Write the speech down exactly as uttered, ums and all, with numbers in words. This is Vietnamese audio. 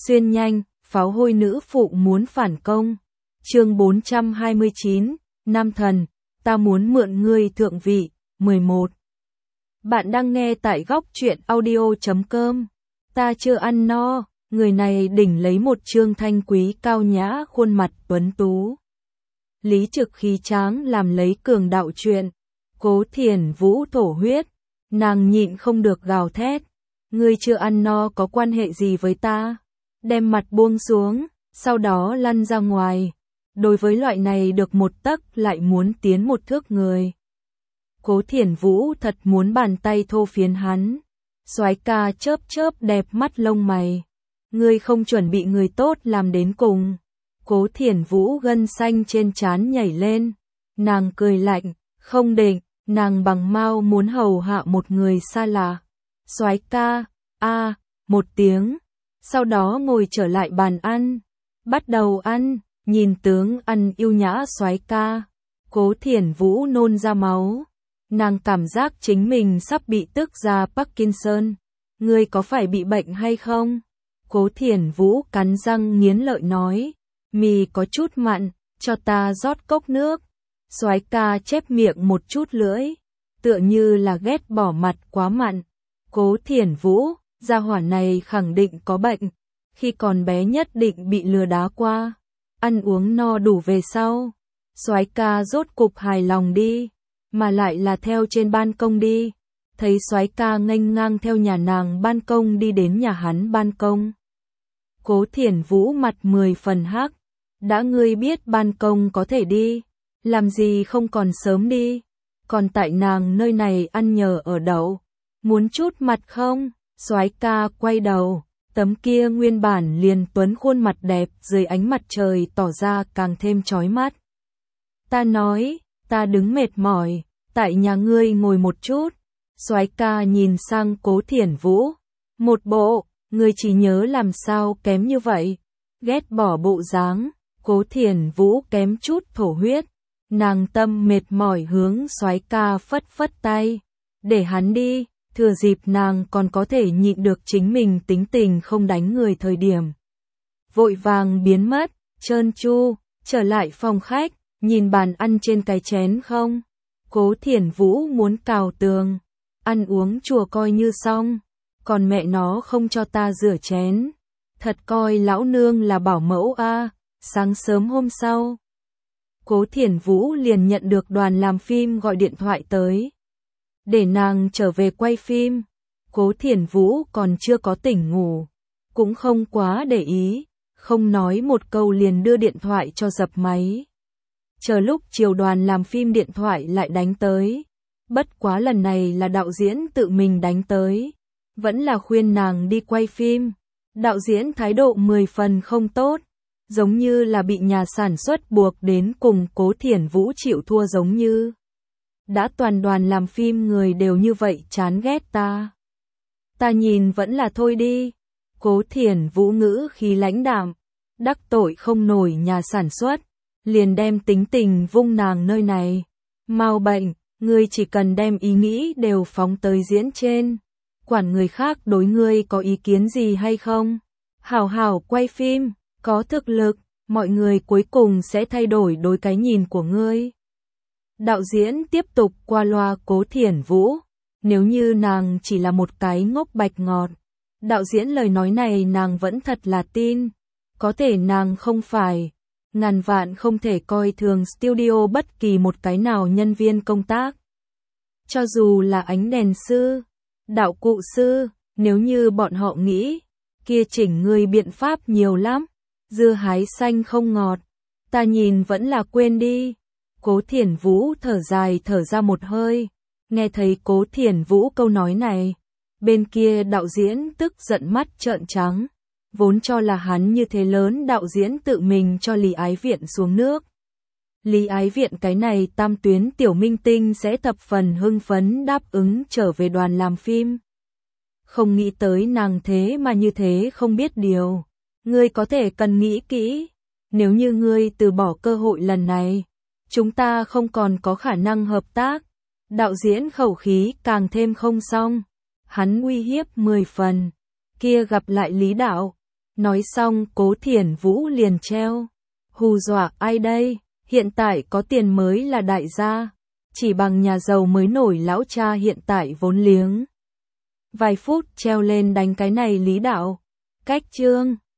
Xuyên nhanh, pháo hôi nữ phụ muốn phản công. Chương bốn trăm hai mươi chín, Nam thần, ta muốn mượn ngươi thượng vị. mười một. Bạn đang nghe tại góc truyện audio chấm com. Ta chưa ăn no, người này đỉnh lấy một trương thanh quý cao nhã khuôn mặt tuấn tú. Lý Trực khí tráng làm lấy cường đạo chuyện. Cố Thiển Vũ thổ huyết, nàng nhịn không được gào thét. Ngươi chưa ăn no có quan hệ gì với ta? Đem mặt buông xuống, sau đó lăn ra ngoài. Đối với loại này được một tấc lại muốn tiến một thước người. Cố Thiển Vũ thật muốn bàn tay thô phiến hắn. Soái ca chớp chớp đẹp mắt lông mày. Ngươi không chuẩn bị người tốt làm đến cùng. Cố Thiển Vũ gân xanh trên trán nhảy lên. Nàng cười lạnh, không định, nàng bằng mau muốn hầu hạ một người xa lạ. Soái ca, a, một tiếng. Sau đó ngồi trở lại bàn ăn. Bắt đầu ăn, nhìn tướng ăn yêu nhã soái ca. Cố Thiển Vũ nôn ra máu. Nàng cảm giác chính mình sắp bị tức ra Parkinson. Ngươi có phải bị bệnh hay không? Cố Thiển Vũ cắn răng nghiến lợi nói. Mì có chút mặn, cho ta rót cốc nước. Soái ca chép miệng một chút lưỡi, tựa như là ghét bỏ mặt quá mặn. Cố Thiển Vũ, gia hỏa này khẳng định có bệnh, khi còn bé nhất định bị lừa đá qua. Ăn uống no đủ về sau, soái ca rốt cục hài lòng đi, mà lại là theo trên ban công đi. Thấy soái ca nghênh ngang theo nhà nàng ban công đi đến nhà hắn ban công. Cố Thiển Vũ mặt mười phần hắc, đã ngươi biết ban công có thể đi, làm gì không còn sớm đi, còn tại nàng nơi này ăn nhờ ở đậu, muốn chút mặt không? Soái ca quay đầu, tấm kia nguyên bản liền tuấn khuôn mặt đẹp dưới ánh mặt trời tỏ ra càng thêm chói mắt. Ta nói, ta đứng mệt mỏi, tại nhà ngươi ngồi một chút. Soái ca nhìn sang Cố Thiển Vũ, một bộ, ngươi chỉ nhớ làm sao kém như vậy, ghét bỏ bộ dáng. Cố Thiển Vũ kém chút thổ huyết, nàng tâm mệt mỏi hướng soái ca phất phất tay, để hắn đi, thừa dịp nàng còn có thể nhịn được chính mình tính tình không đánh người thời điểm. Vội vàng biến mất, trơn tru, trở lại phòng khách, nhìn bàn ăn trên cái chén không. Cố Thiển Vũ muốn cào tường, ăn uống chùa coi như xong, còn mẹ nó không cho ta rửa chén, thật coi lão nương là bảo mẫu a. À. Sáng sớm hôm sau, Cố Thiển Vũ liền nhận được đoàn làm phim gọi điện thoại tới, để nàng trở về quay phim. Cố Thiển Vũ còn chưa có tỉnh ngủ, cũng không quá để ý, không nói một câu liền đưa điện thoại cho dập máy. Chờ lúc chiều đoàn làm phim điện thoại lại đánh tới, bất quá lần này là đạo diễn tự mình đánh tới, vẫn là khuyên nàng đi quay phim. Đạo diễn thái độ mười phần không tốt, giống như là bị nhà sản xuất buộc đến cùng Cố Thiển Vũ chịu thua giống như. Đã toàn đoàn làm phim người đều như vậy chán ghét ta. Ta nhìn vẫn là thôi đi. Cố Thiển Vũ ngữ khí lãnh đạm, đắc tội không nổi nhà sản xuất, liền đem tính tình vung nàng nơi này. Mau bệnh, ngươi chỉ cần đem ý nghĩ đều phóng tới diễn trên. Quản người khác đối ngươi có ý kiến gì hay không? Hảo hảo quay phim. Có thực lực, mọi người cuối cùng sẽ thay đổi đối cái nhìn của ngươi. Đạo diễn tiếp tục qua loa Cố Thiển Vũ, nếu như nàng chỉ là một cái ngốc bạch ngọt, đạo diễn lời nói này nàng vẫn thật là tin. Có thể nàng không phải, ngàn vạn không thể coi thường studio bất kỳ một cái nào nhân viên công tác. Cho dù là ánh đèn sư, đạo cụ sư, nếu như bọn họ nghĩ, kia chỉnh ngươi biện pháp nhiều lắm. Dưa hái xanh không ngọt, ta nhìn vẫn là quên đi. Cố Thiển Vũ thở dài thở ra một hơi, nghe thấy Cố Thiển Vũ câu nói này, bên kia đạo diễn tức giận mắt trợn trắng, vốn cho là hắn như thế lớn đạo diễn tự mình cho Lý Ái Viện xuống nước. Lý Ái Viện cái này tam tuyến tiểu minh tinh sẽ thập phần hưng phấn đáp ứng trở về đoàn làm phim. Không nghĩ tới nàng thế mà như thế không biết điều. Ngươi có thể cần nghĩ kỹ, nếu như ngươi từ bỏ cơ hội lần này, chúng ta không còn có khả năng hợp tác. Đạo diễn khẩu khí càng thêm không xong, hắn uy hiếp mười phần, kia gặp lại Lý đạo, Nói xong Cố Thiển Vũ liền treo. Hù dọa ai đây? Hiện tại có tiền mới là đại gia. Chỉ bằng nhà giàu mới nổi lão cha hiện tại vốn liếng. Vài phút treo lên đánh cái này Lý Đạo. Cách chương.